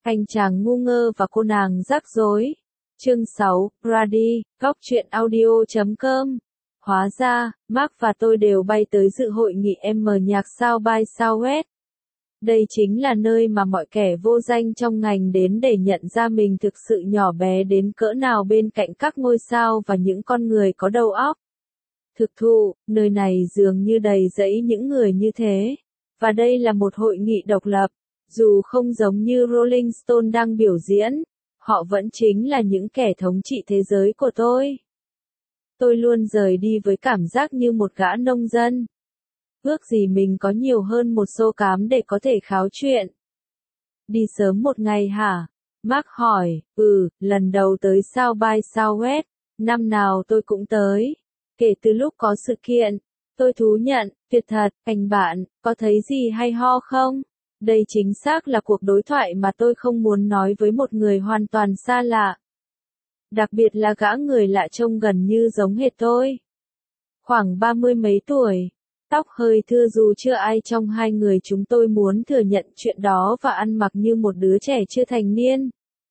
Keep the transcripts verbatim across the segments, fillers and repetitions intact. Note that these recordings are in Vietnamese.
Anh chàng ngu ngơ và cô nàng rắc rối. Chương sáu, Brady, góc truyện audio chấm com. Hóa ra, Mark và tôi đều bay tới dự hội nghị M nhạc South by Southwest. Đây chính là nơi mà mọi kẻ vô danh trong ngành đến để nhận ra mình thực sự nhỏ bé đến cỡ nào bên cạnh các ngôi sao và những con người có đầu óc. Thực thụ, nơi này dường như đầy rẫy những người như thế. Và đây là một hội nghị độc lập. Dù không giống như Rolling Stone đang biểu diễn, họ vẫn chính là những kẻ thống trị thế giới của tôi. Tôi luôn rời đi với cảm giác như một gã nông dân. Ước gì mình có nhiều hơn một xô cám để có thể kháo chuyện. Đi sớm một ngày hả? Mark hỏi, ừ, lần đầu tới South by Southwest, năm nào tôi cũng tới. Kể từ lúc có sự kiện, tôi thú nhận, tuyệt thật, anh bạn, có thấy gì hay ho không? Đây chính xác là cuộc đối thoại mà tôi không muốn nói với một người hoàn toàn xa lạ. Đặc biệt là gã người lạ trông gần như giống hệt tôi. Khoảng ba mươi mấy tuổi, tóc hơi thưa dù chưa ai trong hai người chúng tôi muốn thừa nhận chuyện đó và ăn mặc như một đứa trẻ chưa thành niên.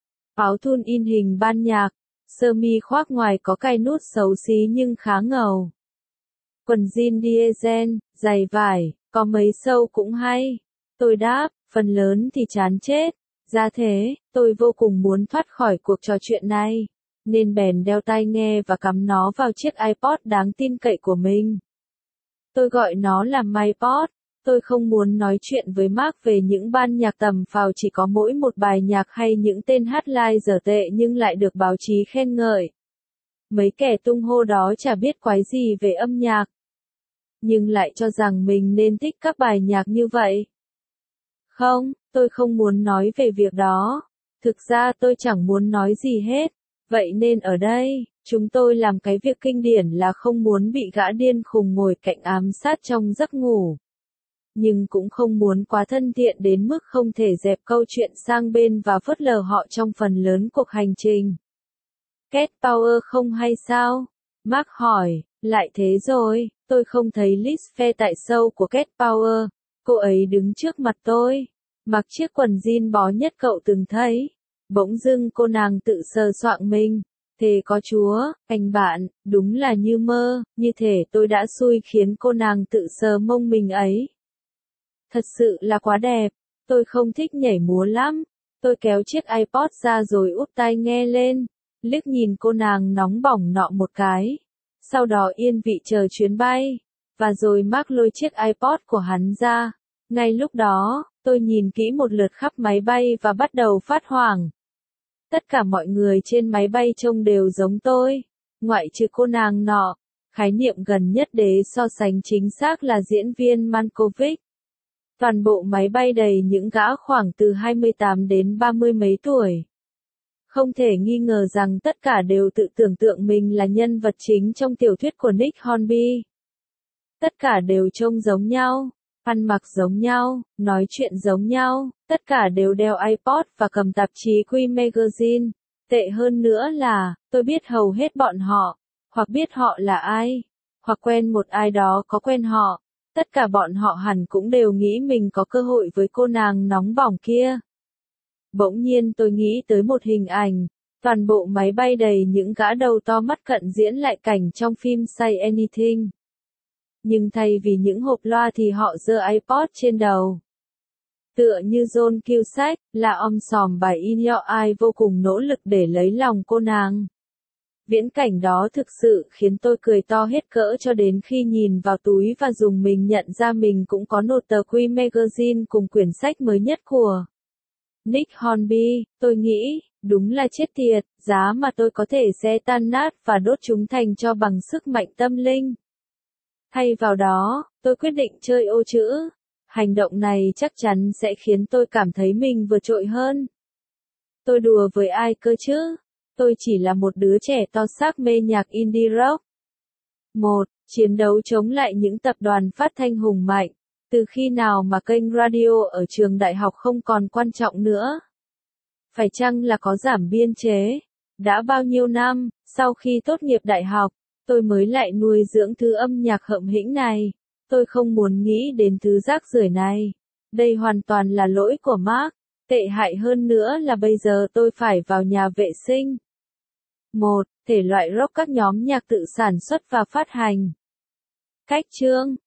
Áo thun in hình ban nhạc, sơ mi khoác ngoài có cài nút xấu xí nhưng khá ngầu. Quần jean diesel, giày vải, có mấy sâu cũng hay. Tôi đáp, phần lớn thì chán chết. Ra thế, tôi vô cùng muốn thoát khỏi cuộc trò chuyện này, nên bèn đeo tai nghe và cắm nó vào chiếc iPod đáng tin cậy của mình. Tôi gọi nó là MyPod. Tôi không muốn nói chuyện với Mark về những ban nhạc tầm phào chỉ có mỗi một bài nhạc hay những tên hát live dở tệ nhưng lại được báo chí khen ngợi. Mấy kẻ tung hô đó chả biết quái gì về âm nhạc, nhưng lại cho rằng mình nên thích các bài nhạc như vậy. Không, tôi không muốn nói về việc đó. Thực ra tôi chẳng muốn nói gì hết. Vậy nên ở đây, chúng tôi làm cái việc kinh điển là không muốn bị gã điên khùng ngồi cạnh ám sát trong giấc ngủ. Nhưng cũng không muốn quá thân thiện đến mức không thể dẹp câu chuyện sang bên và phớt lờ họ trong phần lớn cuộc hành trình. Cat Power không hay sao? Mark hỏi, lại thế rồi, tôi không thấy Liz Phair tại show của Cat Power. Cô ấy đứng trước mặt tôi, mặc chiếc quần jean bó nhất cậu từng thấy. Bỗng dưng cô nàng tự sờ soạng mình. Thề có Chúa, anh bạn, đúng là như mơ, như thể tôi đã xui khiến cô nàng tự sờ mông mình ấy. Thật sự là quá đẹp, tôi không thích nhảy múa lắm. Tôi kéo chiếc iPod ra rồi úp tai nghe lên, liếc nhìn cô nàng nóng bỏng nọ một cái. Sau đó yên vị chờ chuyến bay, và rồi Mark lôi chiếc iPod của hắn ra. Ngay lúc đó, tôi nhìn kỹ một lượt khắp máy bay và bắt đầu phát hoảng. Tất cả mọi người trên máy bay trông đều giống tôi, ngoại trừ cô nàng nọ. Khái niệm gần nhất để so sánh chính xác là diễn viên Malkovich. Toàn bộ máy bay đầy những gã khoảng từ hai mươi tám đến ba mươi mấy tuổi. Không thể nghi ngờ rằng tất cả đều tự tưởng tượng mình là nhân vật chính trong tiểu thuyết của Nick Hornby. Tất cả đều trông giống nhau, ăn mặc giống nhau, nói chuyện giống nhau, tất cả đều đeo iPod và cầm tạp chí Q Magazine. Tệ hơn nữa là, tôi biết hầu hết bọn họ, hoặc biết họ là ai, hoặc quen một ai đó có quen họ. Tất cả bọn họ hẳn cũng đều nghĩ mình có cơ hội với cô nàng nóng bỏng kia. Bỗng nhiên tôi nghĩ tới một hình ảnh, toàn bộ máy bay đầy những gã đầu to mắt cận diễn lại cảnh trong phim Say Anything. Nhưng thay vì những hộp loa thì họ giơ iPod trên đầu. Tựa như John Cusack, là om sòm bài In Your Eye vô cùng nỗ lực để lấy lòng cô nàng. Viễn cảnh đó thực sự khiến tôi cười to hết cỡ cho đến khi nhìn vào túi và dùng mình nhận ra mình cũng có nộp tờ Q Magazine cùng quyển sách mới nhất của Nick Hornby. Tôi nghĩ, đúng là chết tiệt, giá mà tôi có thể xé tan nát và đốt chúng thành tro bằng sức mạnh tâm linh. Thay vào đó, tôi quyết định chơi ô chữ. Hành động này chắc chắn sẽ khiến tôi cảm thấy mình vượt trội hơn. Tôi đùa với ai cơ chứ? Tôi chỉ là một đứa trẻ to xác mê nhạc indie rock. một. Chiến đấu chống lại những tập đoàn phát thanh hùng mạnh. Từ khi nào mà kênh radio ở trường đại học không còn quan trọng nữa? Phải chăng là có giảm biên chế? Đã bao nhiêu năm, sau khi tốt nghiệp đại học, tôi mới lại nuôi dưỡng thứ âm nhạc hậm hĩnh này. Tôi không muốn nghĩ đến thứ rác rưởi này. Đây hoàn toàn là lỗi của Mark. Tệ hại hơn nữa là bây giờ tôi phải vào nhà vệ sinh. một. Thể loại rock các nhóm nhạc tự sản xuất và phát hành. Cách chương